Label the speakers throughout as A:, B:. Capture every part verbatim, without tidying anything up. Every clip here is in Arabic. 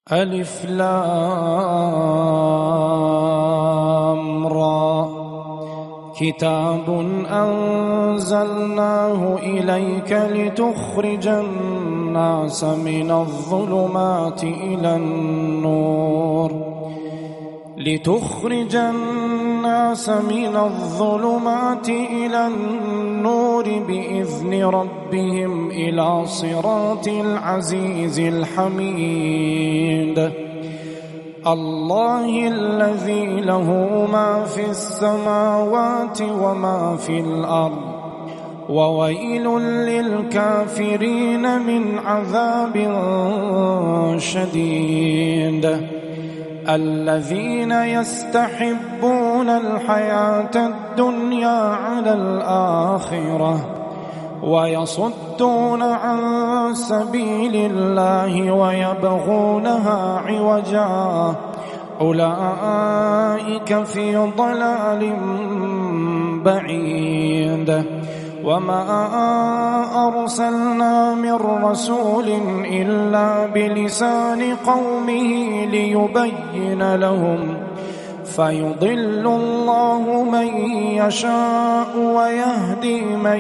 A: ألف لام را كتاب أنزلناه إليك لتخرج الناس من الظلمات إلى النور لتخرج الناس من الظلمات إلى النور بإذن ربهم إلى صراط العزيز الحميد الله الذي له ما في السماوات وما في الأرض وويل للكافرين من عذاب شديد الذين يستحبون الحياة الدنيا على الآخرة ويصدون عن سبيل الله ويبغونها عوجا أولئك في ضلال بعيد وما أرسلنا من رسول إلا بلسان قومه ليبين لهم فيضل الله من يشاء ويهدي من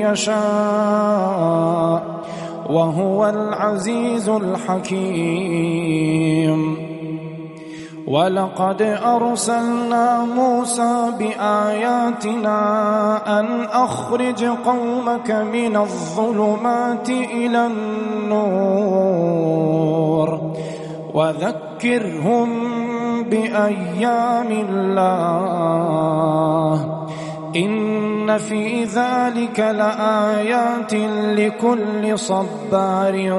A: يشاء وهو العزيز الحكيم ولقد أرسلنا موسى بآياتنا أن أخرج قومك من الظلمات إلى النور وذكرهم بأيام الله إن في ذلك لآيات لكل صبار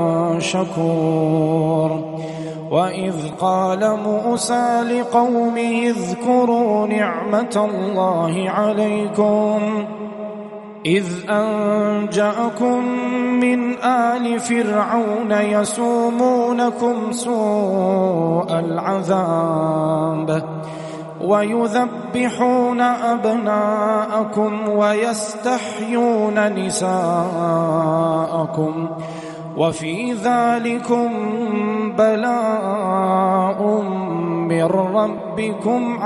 A: شكور وإذ قال موسى لقومه اذكروا نعمة الله عليكم إذ أنجأكم من آل فرعون يسومونكم سوء العذاب ويذبحون أبناءكم ويستحيون نساءكم وفي ذلكم بلاء من ربكم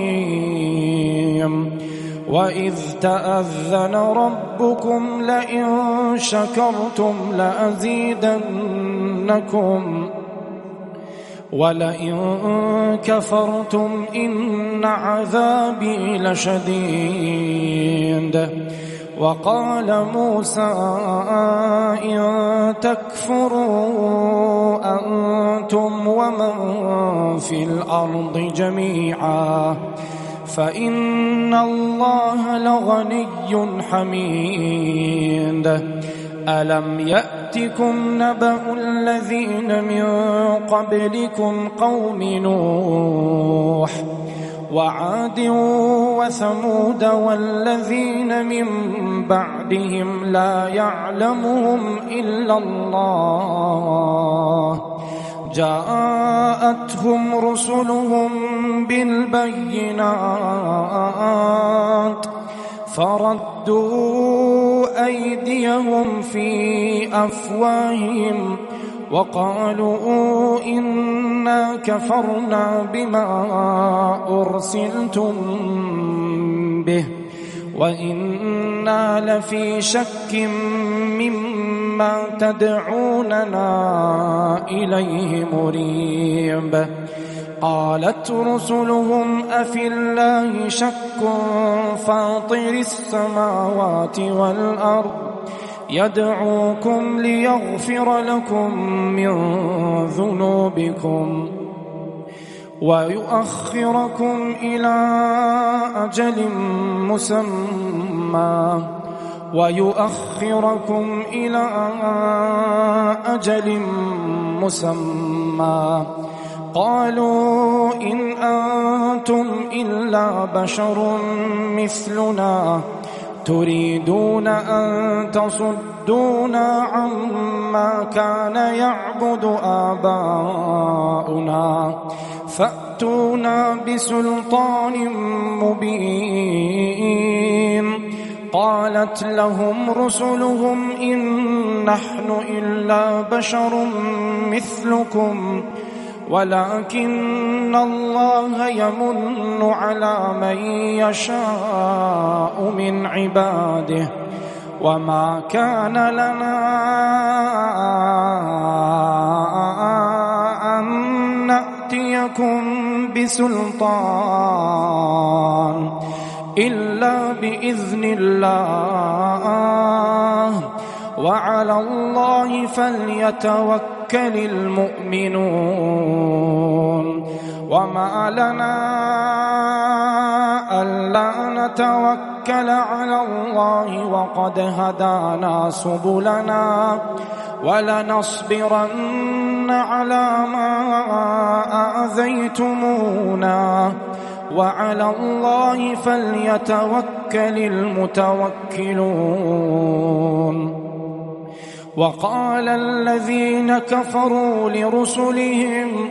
A: عظيم وإذ تأذن ربكم لئن شكرتم لأزيدنكم ولئن كفرتم إن عذابي لشديد وقال موسى إن تكفروا أنتم ومن في الأرض جميعا فإن الله لغني حميد ألم يأتكم نبأ الذين من قبلكم قوم نوح وعاد وثمود والذين من بعدهم لا يعلمهم إلا الله جاءتهم رسلهم بالبينات فردوا أيديهم في أفواههم وقالوا إنا كفرنا بما أرسلتم به وإنا لفي شك مما تدعوننا إليه مريب قالت رسلهم أفي الله شك فاطر السماوات والأرض يدعوكم ليغفر لكم من ذنوبكم ويؤخركم إلى أجل مسمى ويؤخركم إلى أجل مسمى قالوا إن أنتم إلا بشر مثلنا تريدون أن تصدونا عما كان يعبد آباؤنا فأتونا بسلطان مبين قالت لهم رسلهم إن نحن إلا بشر مثلكم ولكن الله يمن على من يشاء من عباده وما كان لنا أن نأتيكم بسلطان إلا بإذن الله وعلى الله فليتوكل المؤمنون وما لنا ألا نتوكل على الله وقد هدانا سبلنا ولنصبرن على ما آذيتمونا وعلى الله فليتوكل المتوكلون. وقال الذين كفروا لرسلهم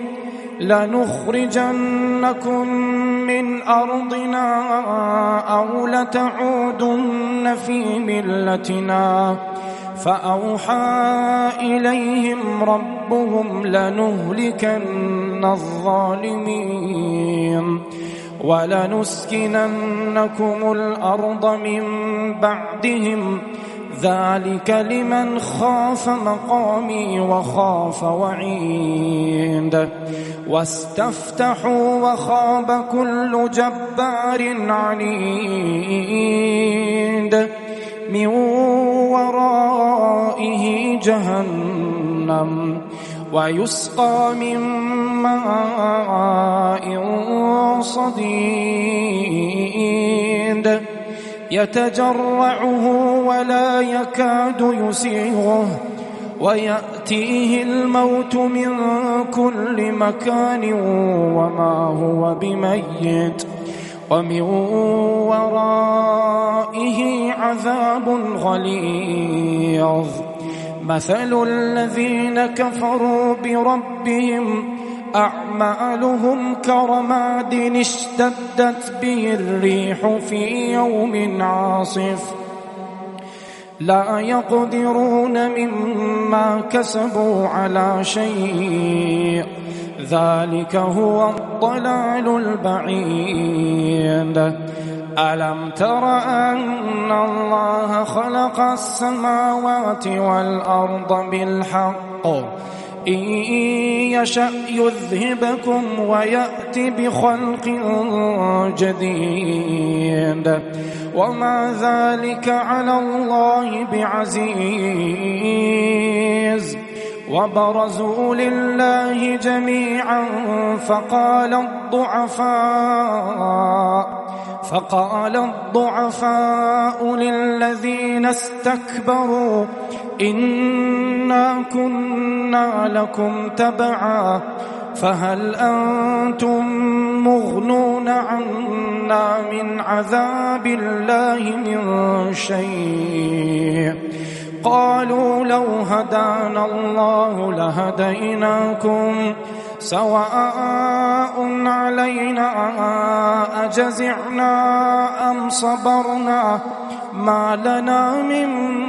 A: لنخرجنكم من أرضنا أو لتعودن في ملتنا فأوحى إليهم ربهم لنهلكن الظالمين ولنسكننكم الأرض من بعدهم ذلك لمن خاف مقامي وخاف وعيد واستفتحوا وخاب كل جبار عنيد من ورائه جهنم ويسقى من ماء صديد يتجرعه ولا يكاد يسيغه ويأتيه الموت من كل مكان وما هو بميت ومن ورائه عذاب غليظ. مثل الذين كفروا بربهم أعمالهم كرماد اشتدت به الريح في يوم عاصف لا يقدرون مما كسبوا على شيء ذلك هو الضلال البعيد. ألم تر أن الله خلق السماوات والأرض بالحق إن يشأ يذهبكم ويأت بخلق جديد وما ذلك على الله بعزيز. وبرزوا لله جميعا فقال الضعفاء فقال الضعفاء للذين استكبروا إنا كنا لكم تبعا فهل أنتم مغنون عنا من عذاب الله من شيء قالوا لو هدانا الله لهديناكم سواء علينا أجزعنا أم صبرنا ما لنا من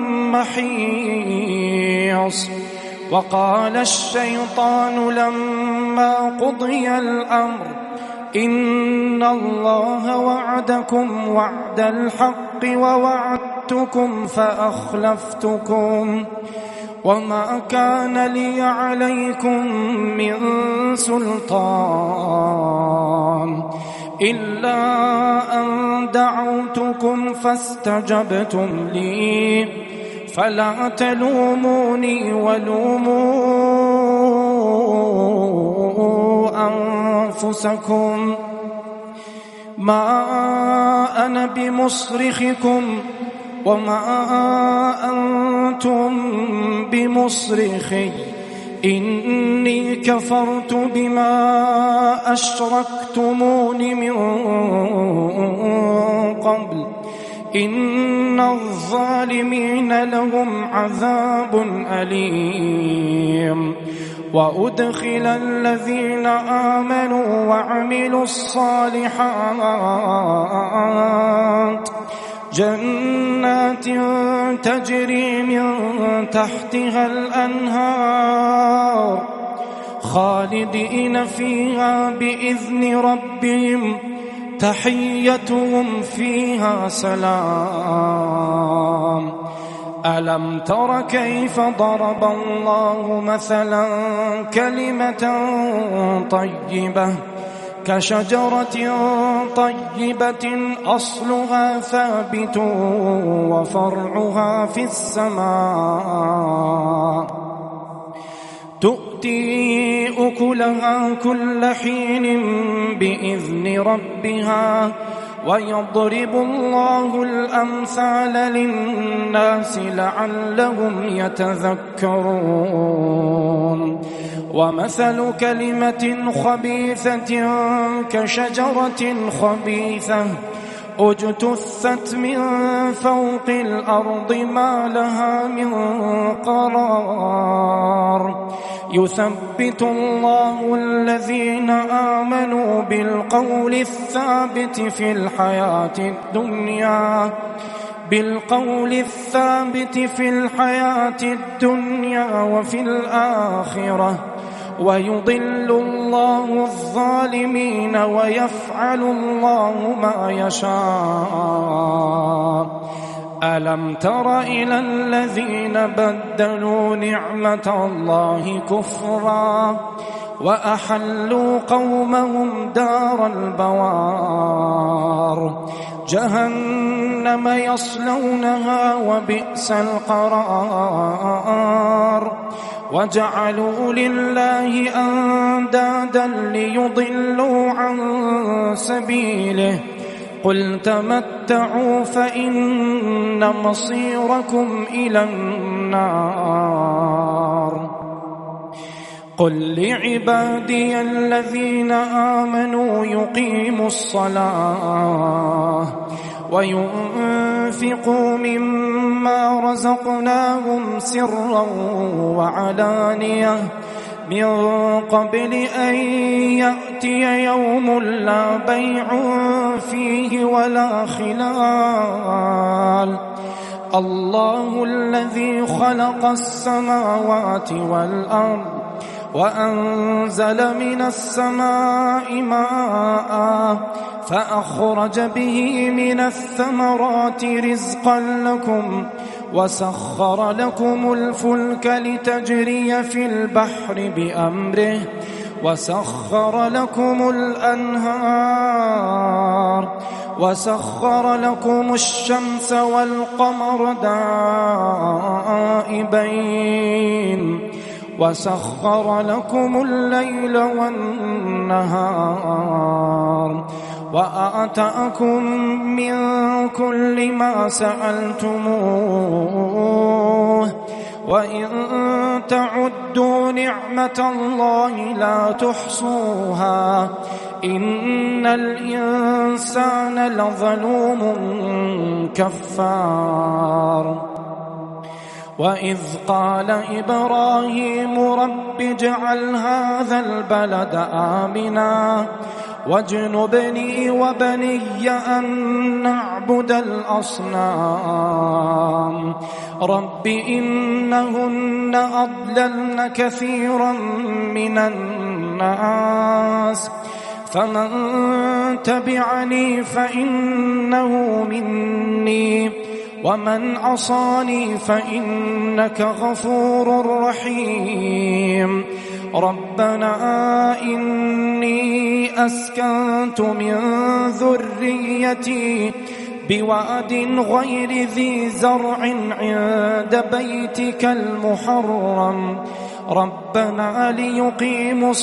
A: محيص. وقال الشيطان لما قضي الأمر إن الله وعدكم وعد الحق ووعدتكم فأخلفتكم وما كان لي عليكم من سلطان إلا أن دعوتكم فاستجبتم لي فلا تلوموني ولوموا أنفسكم ما أنا بمصرخكم وما أنتم بمصرخي إني كفرت بما أشركتمون من قبل إن الظالمين لهم عذاب أليم. وأدخل الذين آمنوا وعملوا الصالحات جنات تجري من تحتها الأنهار خالدين فيها بإذن ربهم تحيتهم فيها سلام. ألم تر كيف ضرب الله مثلا كلمة طيبة كشجرة طيبة أصلها ثابت وفرعها في السماء تؤتي أكلها كل حين بإذن ربها ويضرب الله الأمثال للناس لعلهم يتذكرون. ومثل كلمة خبيثة كشجرة خبيثة اجتثت من فوق الأرض ما لها من قرار. يثبت الله الذين آمنوا بالقول الثابت في الحياة الدنيا بالقول الثابت في الحياة الدنيا وفي الآخرة ويضل الله الظالمين ويفعل الله ما يشاء. ألم تر إلى الذين بدلوا نعمة الله كفرا وأحلوا قومهم دار البوار جهنم يصلونها وبئس القرار. وجعلوا لله أندادا ليضلوا عن سبيله قل تمتعوا فإن مصيركم إلى النار. قل لعبادي الذين آمنوا يقيموا الصلاة وينفقوا مما رزقناهم سرا وعلانية من قبل أن يأتي يوم لا بيع فيه ولا خلال. الله الذي خلق السماوات والأرض وأنزل من السماء ماء فأخرج به من الثمرات رزقا لكم وسخر لكم الفلك لتجري في البحر بأمره وسخر لكم الأنهار وسخر لكم الشمس والقمر دائبين وسخر لكم الليل والنهار وآتاكم من كل ما سألتموه وإن تعدوا نعمة الله لا تحصوها إن الإنسان لظلوم كفار. وإذ قال إبراهيم رب اجعل هذا البلد آمنا واجنبني وبني أن نعبد الأصنام رب إنهن أضللن كثيرا من الناس فمن تبعني فإنه مني ومن عصاني فإنك غفور رحيم. ربنا إني أسكنت من ذريتي بواد غير ذي زرع عند بيتك المحرم ربنا ليقيموا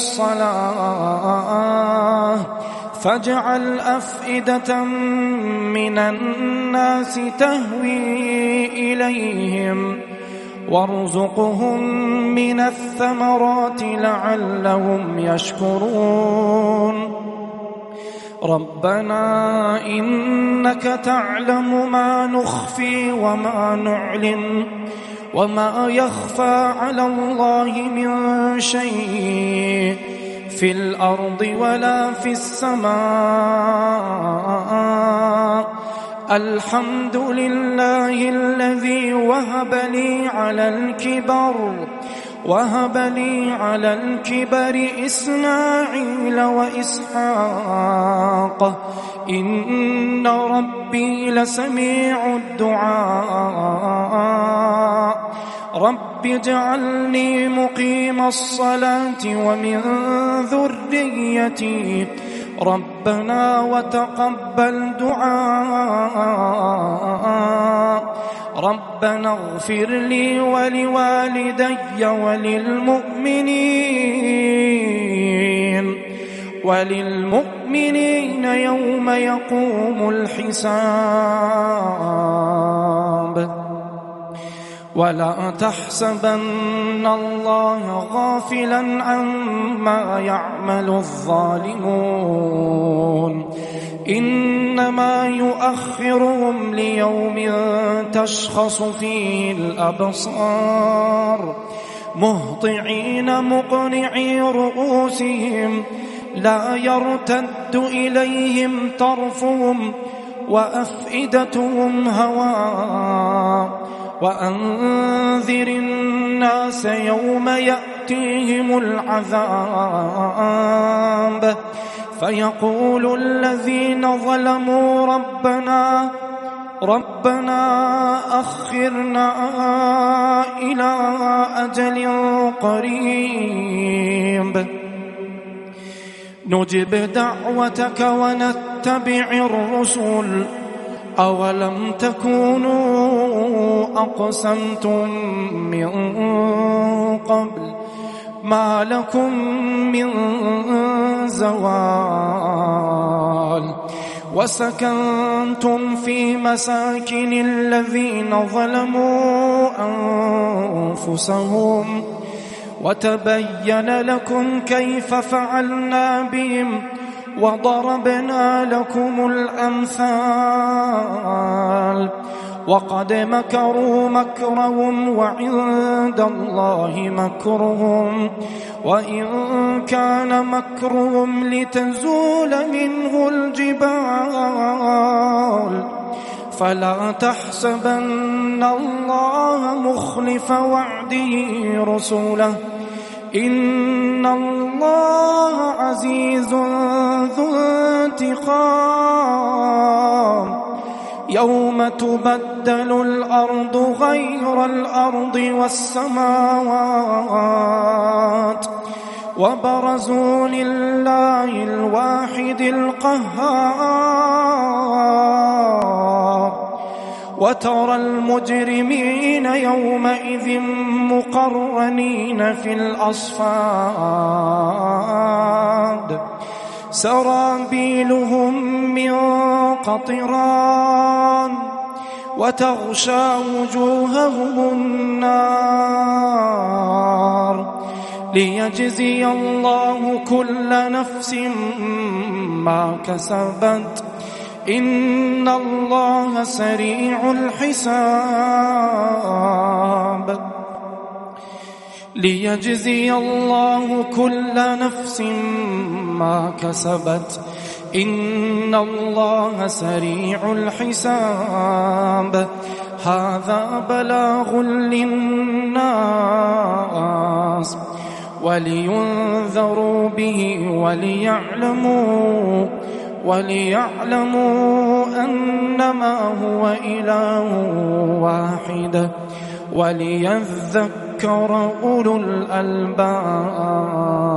A: الصلاة فاجعل أفئدة من الناس تهوي إليهم وارزقهم من الثمرات لعلهم يشكرون. ربنا إنك تعلم ما نخفي وما نعلن وما يخفى على الله من شيء في الأرض ولا في السماء. الحمد لله الذي وهب لي على الكبر وهب لي على الكبر إسماعيل وإسحاق إن ربي لسميع الدعاء رب اجعلني مقيم الصلاة ومن ذريتي ربنا وتقبل دعاء ربنا اغفر لي ولوالدي وللمؤمنين وللمؤمنين يوم يقوم الحساب ولا تحسبن الله غافلا عما يعمل الظالمون إنما يؤخرهم ليوم تشخص فيه الأبصار مهطعين مقنعي رؤوسهم لا يرتد إليهم طرفهم وأفئدتهم هواء وأنذر الناس يوم يأتيهم العذاب فيقول الذين ظلموا ربنا ربنا أخرنا إلى أجل قريب نجب دعوتك ونتبع الرسل أولم تكونوا أقسمتم من قبل ما لكم من زوال وسكنتم في مساكن الذين ظلموا أنفسهم وتبين لكم كيف فعلنا بهم وضربنا لكم الأمثال وقد مكروا مكرهم وعند الله مكرهم وإن كان مكرهم لتزول منه الجبال فلا تحسبن الله مخلف وعده رسله إن الله عزيز ذو انتقام يوم تبدل الأرض غير الأرض والسماوات وبرزوا لله الواحد القهار وترى المجرمين يومئذ مقرنين في الأصفاد سرابيلهم من قطران وتغشى وجوههم النار ليجزي الله كل نفس ما كسبت إن الله سريع الحساب ليجزي الله كل نفس ما كسبت إن الله سريع الحساب هذا بلاغ للناس ولينذروا به وليعلموا وليعلموا أنما هو إله واحد وليذكر أولو الألباب.